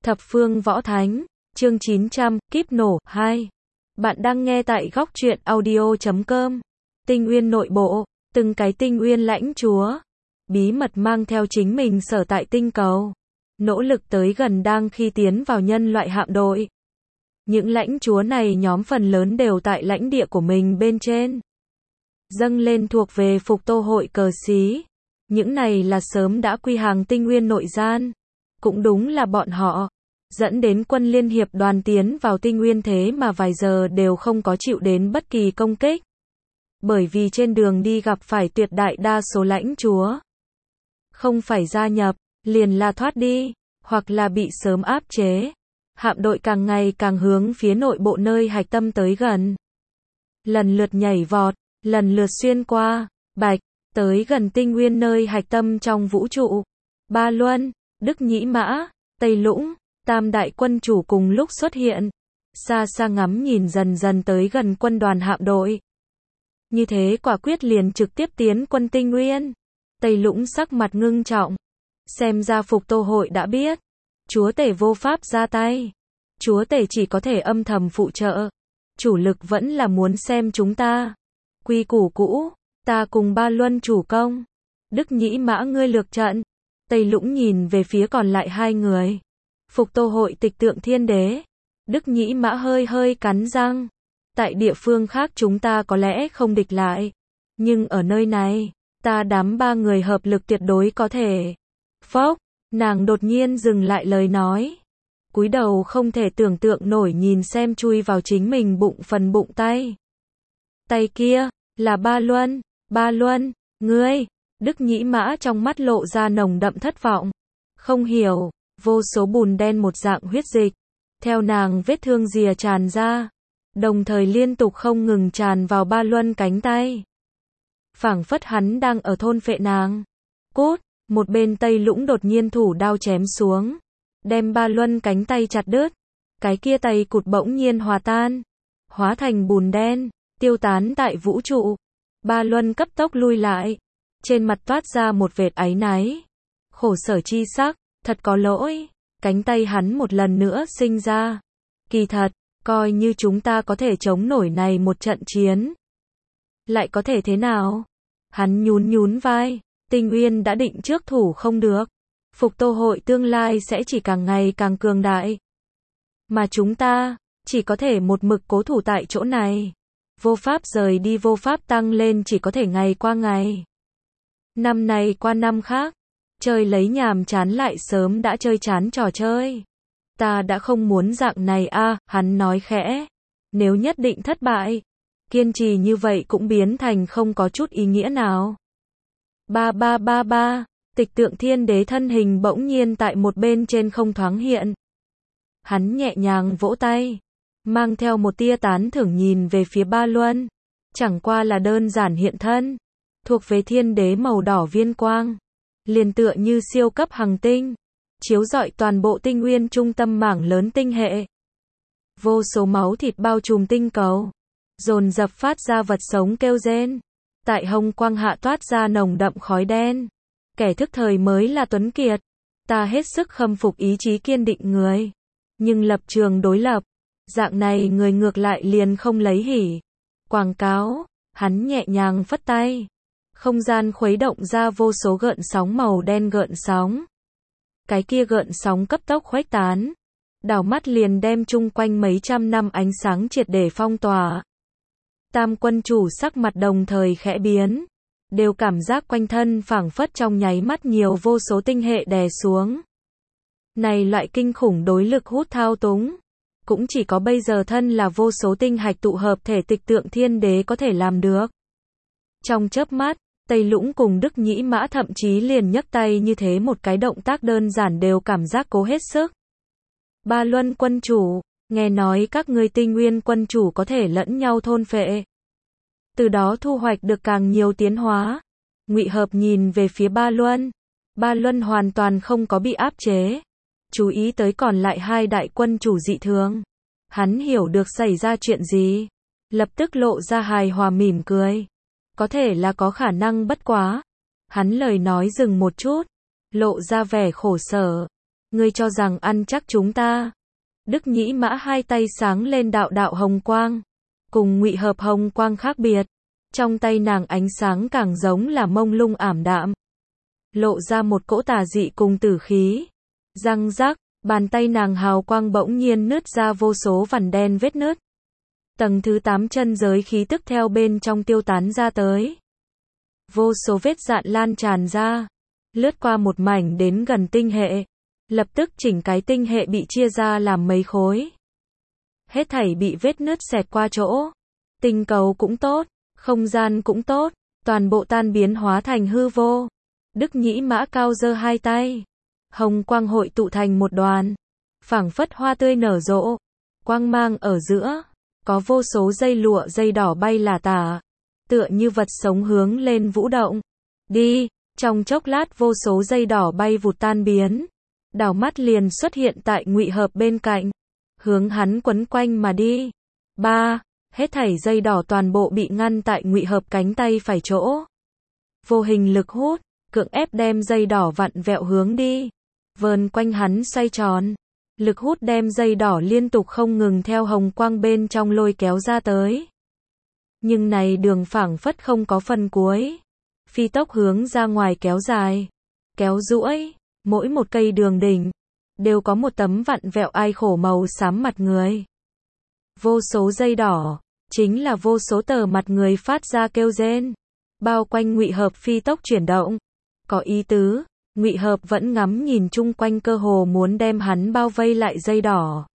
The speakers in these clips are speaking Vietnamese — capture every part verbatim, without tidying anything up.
Thập phương võ thánh, chương chín trăm, kíp nổ, hai. Bạn đang nghe tại góc truyện audio chấm com. Tinh Uyên nội bộ, từng cái Tinh Uyên lãnh chúa, bí mật mang theo chính mình sở tại tinh cầu, nỗ lực tới gần đang khi tiến vào nhân loại hạm đội. Những lãnh chúa này nhóm phần lớn đều tại lãnh địa của mình bên trên. Dâng lên thuộc về Phục Tô hội cờ xí. Những này là sớm đã quy hàng Tinh Uyên nội gian. Cũng đúng là bọn họ dẫn đến quân liên hiệp đoàn tiến vào Tinh Uyên thế mà vài giờ đều không có chịu đến bất kỳ công kích. Bởi vì trên đường đi gặp phải tuyệt đại đa số lãnh chúa. Không phải gia nhập, liền là thoát đi, hoặc là bị sớm áp chế. Hạm đội càng ngày càng hướng phía nội bộ nơi hạch tâm tới gần. Lần lượt nhảy vọt, lần lượt xuyên qua, bạch, tới gần Tinh Uyên nơi hạch tâm trong vũ trụ. Ba Luân, Đức Nhĩ Mã, Tây Lũng, tam đại quân chủ cùng lúc xuất hiện. Xa xa ngắm nhìn dần dần tới gần quân đoàn hạm đội. Như thế quả quyết liền trực tiếp tiến quân Tinh Uyên. Tây Lũng sắc mặt ngưng trọng. Xem ra Phục Tô hội đã biết. Chúa tể vô pháp ra tay. Chúa tể chỉ có thể âm thầm phụ trợ. Chủ lực vẫn là muốn xem chúng ta. Quy củ cũ, ta cùng Ba Luân chủ công. Đức Nhĩ Mã ngươi lược trận. Tây Lũng nhìn về phía còn lại hai người. Phục Tô hội tịch tượng thiên đế. Đức Nhĩ Mã hơi hơi cắn răng. Tại địa phương khác chúng ta có lẽ không địch lại. Nhưng ở nơi này, ta đám ba người hợp lực tuyệt đối có thể. Phốc, nàng đột nhiên dừng lại lời nói. Cúi đầu không thể tưởng tượng nổi nhìn xem chui vào chính mình bụng phần bụng tay. Tay kia, là Ba Luân, Ba Luân, ngươi. Đức Nhĩ Mã trong mắt lộ ra nồng đậm thất vọng. Không hiểu, vô số bùn đen một dạng huyết dịch. Theo nàng vết thương rìa tràn ra. Đồng thời liên tục không ngừng tràn vào Ba Luân cánh tay. Phảng phất hắn đang ở thôn phệ nàng. Cút, một bên Tây Lũng đột nhiên thủ đao chém xuống. Đem Ba Luân cánh tay chặt đứt. Cái kia tay cụt bỗng nhiên hòa tan. Hóa thành bùn đen, tiêu tán tại vũ trụ. Ba Luân cấp tốc lui lại. Trên mặt toát ra một vệt áy náy. Khổ sở chi sắc, thật có lỗi. Cánh tay hắn một lần nữa sinh ra. Kỳ thật, coi như chúng ta có thể chống nổi này một trận chiến. Lại có thể thế nào? Hắn nhún nhún vai. Tinh Uyên đã định trước thủ không được. Phục Tô hội tương lai sẽ chỉ càng ngày càng cường đại. Mà chúng ta, chỉ có thể một mực cố thủ tại chỗ này. Vô pháp rời đi, vô pháp tăng lên, chỉ có thể ngày qua ngày. Năm này qua năm khác. Chơi lấy nhàm chán lại sớm đã chơi chán trò chơi. Ta đã không muốn dạng này a, à, hắn nói khẽ. Nếu nhất định thất bại, kiên trì như vậy cũng biến thành không có chút ý nghĩa nào. Ba ba ba ba, tịch tượng thiên đế thân hình bỗng nhiên tại một bên trên không thoáng hiện. Hắn nhẹ nhàng vỗ tay, mang theo một tia tán thưởng nhìn về phía Ba Luân. Chẳng qua là đơn giản hiện thân, thuộc về thiên đế màu đỏ viên quang. Liền tựa như siêu cấp hành tinh, chiếu rọi toàn bộ Tinh Uyên trung tâm mảng lớn tinh hệ. Vô số máu thịt bao trùm tinh cầu, dồn dập phát ra vật sống kêu rên. Tại hồng quang hạ toát ra nồng đậm khói đen. Kẻ thức thời mới là tuấn kiệt. Ta hết sức khâm phục ý chí kiên định người. Nhưng lập trường đối lập, dạng này người ngược lại liền không lấy hỉ. Quảng cáo, hắn nhẹ nhàng phất tay. Không gian khuấy động ra vô số gợn sóng màu đen gợn sóng. Cái kia gợn sóng cấp tốc khuếch tán. Đảo mắt liền đem chung quanh mấy trăm năm ánh sáng triệt để phong tỏa. Tam quân chủ sắc mặt đồng thời khẽ biến. Đều cảm giác quanh thân phảng phất trong nháy mắt nhiều vô số tinh hệ đè xuống. Này loại kinh khủng đối lực hút thao túng. Cũng chỉ có bây giờ thân là vô số tinh hạch tụ hợp thể tịch tượng thiên đế có thể làm được. Trong chớp mắt, Tây Lũng cùng Đức Nhĩ Mã thậm chí liền nhấc tay như thế một cái động tác đơn giản đều cảm giác cố hết sức. Ba Luân quân chủ, nghe nói các ngươi Tinh Uyên quân chủ có thể lẫn nhau thôn phệ. Từ đó thu hoạch được càng nhiều tiến hóa. Ngụy Hợp nhìn về phía Ba Luân. Ba Luân hoàn toàn không có bị áp chế. Chú ý tới còn lại hai đại quân chủ dị thường. Hắn hiểu được xảy ra chuyện gì. Lập tức lộ ra hài hòa mỉm cười. Có thể là có khả năng bất quá. Hắn lời nói dừng một chút. Lộ ra vẻ khổ sở. Ngươi cho rằng ăn chắc chúng ta. Đức Nhĩ Mã hai tay sáng lên đạo đạo hồng quang. Cùng Ngụy Hợp hồng quang khác biệt. Trong tay nàng ánh sáng càng giống là mông lung ảm đạm. Lộ ra một cỗ tà dị cùng tử khí. Răng rắc, bàn tay nàng hào quang bỗng nhiên nứt ra vô số vằn đen vết nứt. Tầng thứ tám chân giới khí tức theo bên trong tiêu tán ra tới. Vô số vết dạn lan tràn ra. Lướt qua một mảnh đến gần tinh hệ. Lập tức chỉnh cái tinh hệ bị chia ra làm mấy khối. Hết thảy bị vết nứt xẹt qua chỗ. Tinh cầu cũng tốt, không gian cũng tốt, toàn bộ tan biến hóa thành hư vô. Đức Nhĩ Mã cao giơ hai tay. Hồng quang hội tụ thành một đoàn. Phảng phất hoa tươi nở rộ. Quang mang ở giữa. Có vô số dây lụa dây đỏ bay lả tả. Tựa như vật sống hướng lên vũ động. Đi, trong chốc lát vô số dây đỏ bay vụt tan biến. Đảo mắt liền xuất hiện tại Ngụy Hợp bên cạnh. Hướng hắn quấn quanh mà đi. Ba, hết thảy dây đỏ toàn bộ bị ngăn tại Ngụy Hợp cánh tay phải chỗ. Vô hình lực hút, cưỡng ép đem dây đỏ vặn vẹo hướng đi. Vờn quanh hắn xoay tròn. Lực hút đem dây đỏ liên tục không ngừng theo hồng quang bên trong lôi kéo ra tới. Nhưng này đường phảng phất không có phần cuối. Phi tốc hướng ra ngoài kéo dài. Kéo duỗi. Mỗi một cây đường đỉnh. Đều có một tấm vặn vẹo ai khổ màu xám mặt người. Vô số dây đỏ. Chính là vô số tờ mặt người phát ra kêu rên. Bao quanh Ngụy Hợp phi tốc chuyển động. Có ý tứ. Ngụy Hợp vẫn ngắm nhìn chung quanh cơ hồ muốn đem hắn bao vây lại dây đỏ.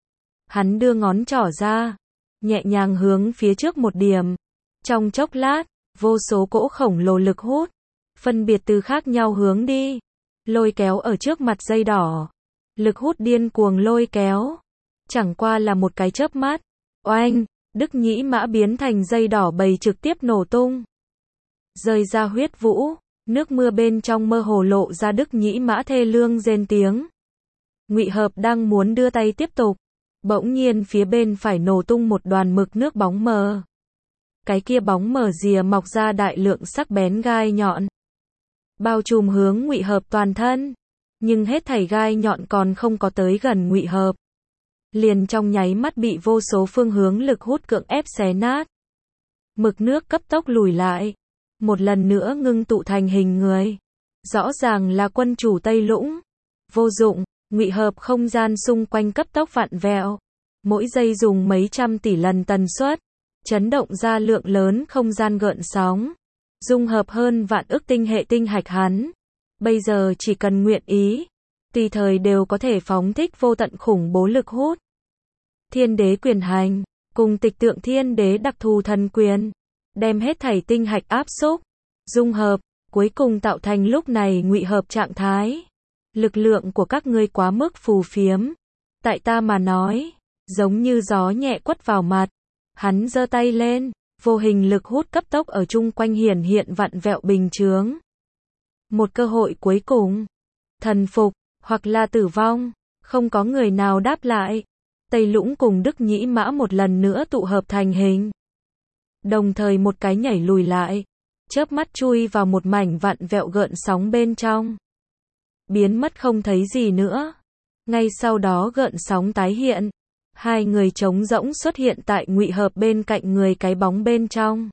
Hắn đưa ngón trỏ ra. Nhẹ nhàng hướng phía trước một điểm. Trong chốc lát. Vô số cỗ khổng lồ lực hút. Phân biệt từ khác nhau hướng đi. Lôi kéo ở trước mặt dây đỏ. Lực hút điên cuồng lôi kéo. Chẳng qua là một cái chớp mắt. Oanh, Đức Nhĩ Mã biến thành dây đỏ bầy trực tiếp nổ tung. Rơi ra huyết vũ. Nước mưa bên trong mơ hồ lộ ra Đức Nhĩ Mã thê lương rên tiếng. Ngụy Hợp đang muốn đưa tay tiếp tục. Bỗng nhiên phía bên phải nổ tung một đoàn mực nước bóng mờ. Cái kia bóng mờ rìa mọc ra đại lượng sắc bén gai nhọn. Bao trùm hướng Ngụy Hợp toàn thân. Nhưng hết thảy gai nhọn còn không có tới gần Ngụy Hợp. Liền trong nháy mắt bị vô số phương hướng lực hút cưỡng ép xé nát. Mực nước cấp tốc lùi lại. Một lần nữa ngưng tụ thành hình người. Rõ ràng là quân chủ Tây Lũng. Vô dụng, Ngụy Hợp không gian xung quanh cấp tốc vặn vẹo. Mỗi giây dùng mấy trăm tỷ lần tần suất. Chấn động ra lượng lớn không gian gợn sóng. Dung hợp hơn vạn ức tinh hệ tinh hạch hắn. Bây giờ chỉ cần nguyện ý. Tùy thời đều có thể phóng thích vô tận khủng bố lực hút. Thiên đế quyền hành. Cùng tịch tượng thiên đế đặc thù thần quyền. Đem hết thảy tinh hạch áp xúc. Dung hợp. Cuối cùng tạo thành lúc này Ngụy Hợp trạng thái. Lực lượng của các ngươi quá mức phù phiếm. Tại ta mà nói. Giống như gió nhẹ quất vào mặt. Hắn giơ tay lên. Vô hình lực hút cấp tốc ở chung quanh hiển hiện vặn vẹo bình chướng. Một cơ hội cuối cùng. Thần phục, hoặc là tử vong. Không có người nào đáp lại. Tây Lũng cùng Đức Nhĩ Mã một lần nữa tụ hợp thành hình. Đồng thời một cái nhảy lùi lại. Chớp mắt chui vào một mảnh vặn vẹo gợn sóng bên trong. Biến mất không thấy gì nữa. Ngay sau đó gợn sóng tái hiện. Hai người trống rỗng xuất hiện tại Ngụy Hợp bên cạnh người cái bóng bên trong.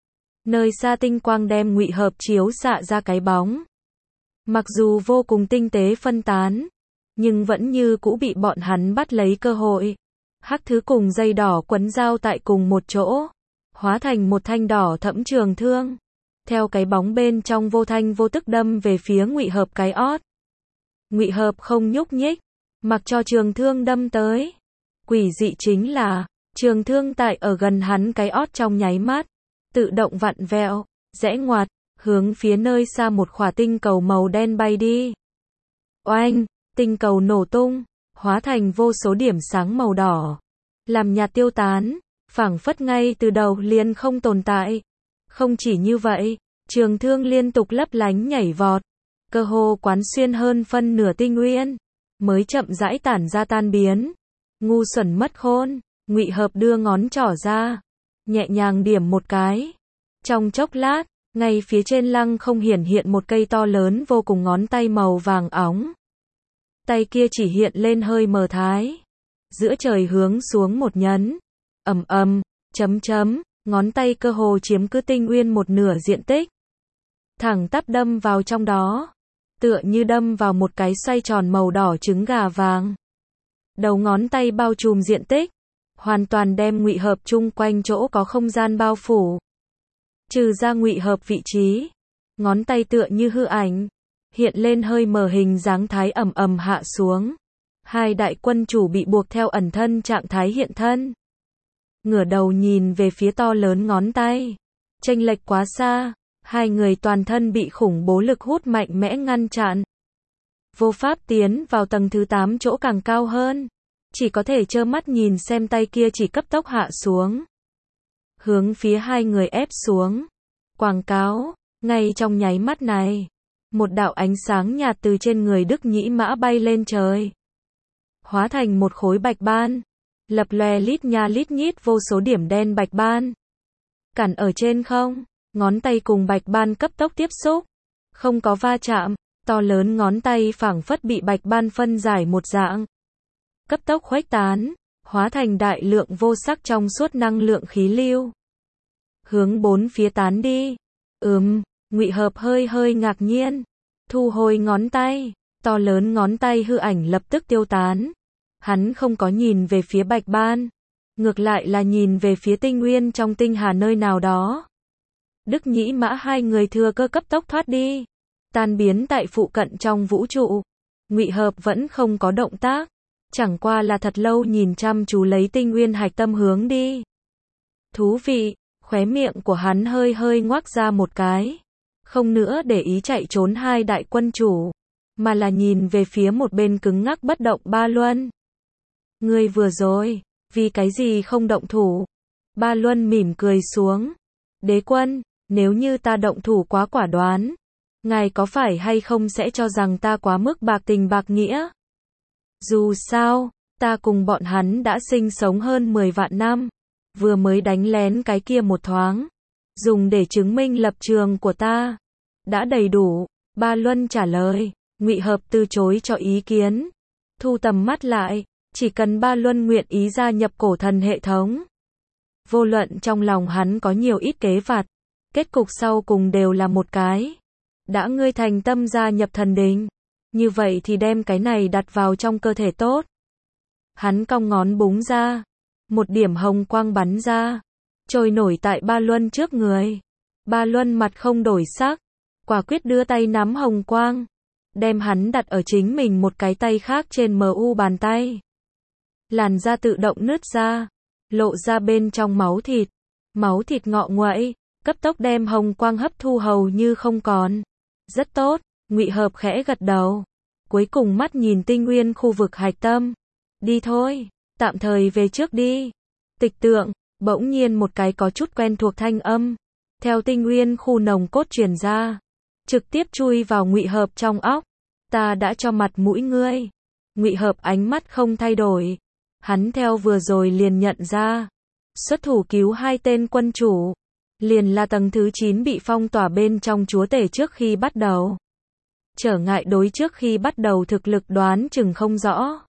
Nơi xa tinh quang đem Ngụy Hợp chiếu xạ ra cái bóng. Mặc dù vô cùng tinh tế phân tán, nhưng vẫn như cũ bị bọn hắn bắt lấy cơ hội. Hắc thứ cùng dây đỏ quấn dao tại cùng một chỗ, hóa thành một thanh đỏ thẫm trường thương. Theo cái bóng bên trong vô thanh vô tức đâm về phía Ngụy Hợp cái ót. Ngụy Hợp không nhúc nhích, mặc cho trường thương đâm tới. Quỷ dị chính là, trường thương tại ở gần hắn cái ót trong nháy mắt, tự động vặn vẹo, rẽ ngoặt, hướng phía nơi xa một khỏa tinh cầu màu đen bay đi. Oanh, tinh cầu nổ tung, hóa thành vô số điểm sáng màu đỏ, làm nhạt tiêu tán, phảng phất ngay từ đầu liền không tồn tại. Không chỉ như vậy, trường thương liên tục lấp lánh nhảy vọt, cơ hồ quán xuyên hơn phân nửa tinh uyên, mới chậm rãi tản ra tan biến. Ngu xuẩn mất khôn, Ngụy Hợp đưa ngón trỏ ra, nhẹ nhàng điểm một cái. Trong chốc lát, ngay phía trên lăng không hiển hiện một cây to lớn vô cùng ngón tay màu vàng óng. tay kia chỉ hiện lên hơi mờ thái. Giữa trời hướng xuống một nhấn. Ầm ầm, chấm chấm, ngón tay cơ hồ chiếm cứ tinh nguyên một nửa diện tích. Thẳng tắp đâm vào trong đó. Tựa như đâm vào một cái xoay tròn màu đỏ trứng gà vàng. Đầu ngón tay bao trùm diện tích. Hoàn toàn đem Ngụy Hợp chung quanh chỗ có không gian bao phủ. Trừ ra Ngụy Hợp vị trí. Ngón tay tựa như hư ảnh. Hiện lên hơi mờ hình dáng thái ầm ầm hạ xuống. Hai đại quân chủ bị buộc theo ẩn thân trạng thái hiện thân. Ngửa đầu nhìn về phía to lớn ngón tay. Chênh lệch quá xa. Hai người toàn thân bị khủng bố lực hút mạnh mẽ ngăn chặn. Vô pháp tiến vào tầng thứ tám chỗ càng cao hơn. Chỉ có thể trơ mắt nhìn xem tay kia chỉ cấp tốc hạ xuống. Hướng phía hai người ép xuống. Quảng cáo, ngay trong nháy mắt này. Một đạo ánh sáng nhạt từ trên người Đức Nhĩ Mã bay lên trời. Hóa thành một khối bạch ban. Lập lòe lít nha lít nhít vô số điểm đen bạch ban. Cản ở trên không. Ngón tay cùng bạch ban cấp tốc tiếp xúc. Không có va chạm. To lớn ngón tay phảng phất bị bạch ban phân giải một dạng. Cấp tốc khuếch tán. Hóa thành đại lượng vô sắc trong suốt năng lượng khí lưu. Hướng bốn phía tán đi. Ừm, Ngụy Hợp hơi hơi ngạc nhiên. Thu hồi ngón tay. To lớn ngón tay hư ảnh lập tức tiêu tán. Hắn không có nhìn về phía bạch ban. Ngược lại là nhìn về phía tinh nguyên trong tinh hà nơi nào đó. Đức Nhĩ Mã hai người thừa cơ cấp tốc thoát đi. Tan biến tại phụ cận trong vũ trụ. Ngụy Hợp vẫn không có động tác. Chẳng qua là thật lâu nhìn chăm chú lấy tinh nguyên hạch tâm hướng đi. Thú vị, khóe miệng của hắn hơi hơi ngoác ra một cái. Không nữa để ý chạy trốn hai đại quân chủ. Mà là nhìn về phía một bên cứng ngắc bất động Ba Luân. Ngươi vừa rồi, vì cái gì không động thủ? Ba Luân mỉm cười xuống. Đế quân, nếu như ta động thủ quá quả đoán, ngài có phải hay không sẽ cho rằng ta quá mức bạc tình bạc nghĩa? Dù sao, ta cùng bọn hắn đã sinh sống hơn mười vạn năm, vừa mới đánh lén cái kia một thoáng, dùng để chứng minh lập trường của ta. Đã đầy đủ, Ba Luân trả lời. Ngụy Hợp từ chối cho ý kiến. Thu tầm mắt lại, chỉ cần Ba Luân nguyện ý gia nhập cổ thần hệ thống. Vô luận trong lòng hắn có nhiều ít kế vặt, kết cục sau cùng đều là một cái. Đã ngươi thành tâm gia nhập thần đình, như vậy thì đem cái này đặt vào trong cơ thể tốt. Hắn cong ngón búng ra, một điểm hồng quang bắn ra, trôi nổi tại Ba Luân trước người. Ba Luân mặt không đổi sắc, quả quyết đưa tay nắm hồng quang, đem hắn đặt ở chính mình một cái tay khác trên mờ u bàn tay. Làn da tự động nứt ra, lộ ra bên trong máu thịt. Máu thịt ngọ nguậy, cấp tốc đem hồng quang hấp thu hầu như không còn. Rất tốt, Ngụy Hợp khẽ gật đầu. Cuối cùng mắt nhìn tinh nguyên khu vực hạch tâm. Đi thôi, tạm thời về trước đi. Tịch tượng, bỗng nhiên một cái có chút quen thuộc thanh âm. Theo tinh nguyên khu nồng cốt truyền ra. Trực tiếp chui vào Ngụy Hợp trong óc. Ta đã cho mặt mũi ngươi. Ngụy Hợp ánh mắt không thay đổi. Hắn theo vừa rồi liền nhận ra. Xuất thủ cứu hai tên quân chủ. Liền là tầng thứ chín bị phong tỏa bên trong chúa tể trước khi bắt đầu. Trở ngại đối trước khi bắt đầu thực lực đoán chừng không rõ.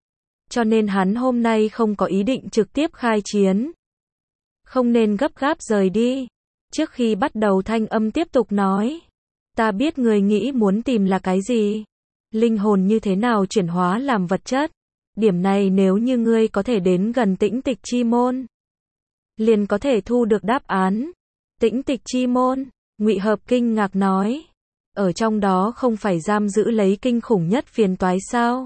Cho nên hắn hôm nay không có ý định trực tiếp khai chiến. Không nên gấp gáp rời đi. Trước khi bắt đầu thanh âm tiếp tục nói. Ta biết người nghĩ muốn tìm là cái gì. Linh hồn như thế nào chuyển hóa làm vật chất. Điểm này nếu như ngươi có thể đến gần tĩnh tịch chi môn, liền có thể thu được đáp án. Tĩnh tịch chi môn, Ngụy Hợp kinh ngạc nói. Ở trong đó không phải giam giữ lấy kinh khủng nhất phiền toái sao?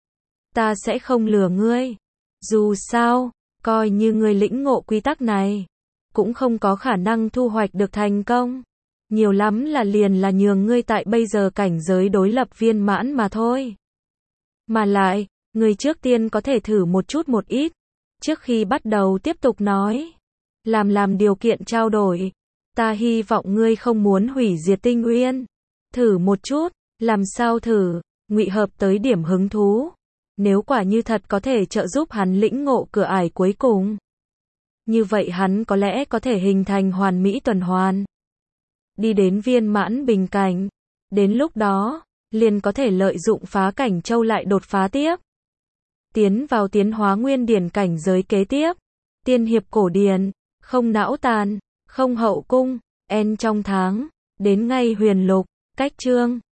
Ta sẽ không lừa ngươi. Dù sao, coi như ngươi lĩnh ngộ quy tắc này, cũng không có khả năng thu hoạch được thành công. Nhiều lắm là liền là nhường ngươi tại bây giờ cảnh giới đối lập viên mãn mà thôi. Mà lại, ngươi trước tiên có thể thử một chút một ít. Trước khi bắt đầu tiếp tục nói. Làm làm điều kiện trao đổi. Ta hy vọng ngươi không muốn hủy diệt tinh nguyên. Thử một chút, làm sao thử? Ngụy Hợp tới điểm hứng thú. Nếu quả như thật có thể trợ giúp hắn lĩnh ngộ cửa ải cuối cùng. Như vậy hắn có lẽ có thể hình thành hoàn mỹ tuần hoàn. Đi đến viên mãn bình cảnh. Đến lúc đó, liền có thể lợi dụng phá cảnh châu lại đột phá tiếp. Tiến vào tiến hóa nguyên điển cảnh giới kế tiếp. Tiên hiệp cổ điển, không não tàn, không hậu cung, en trong tháng, đến ngay huyền lục, cách chương.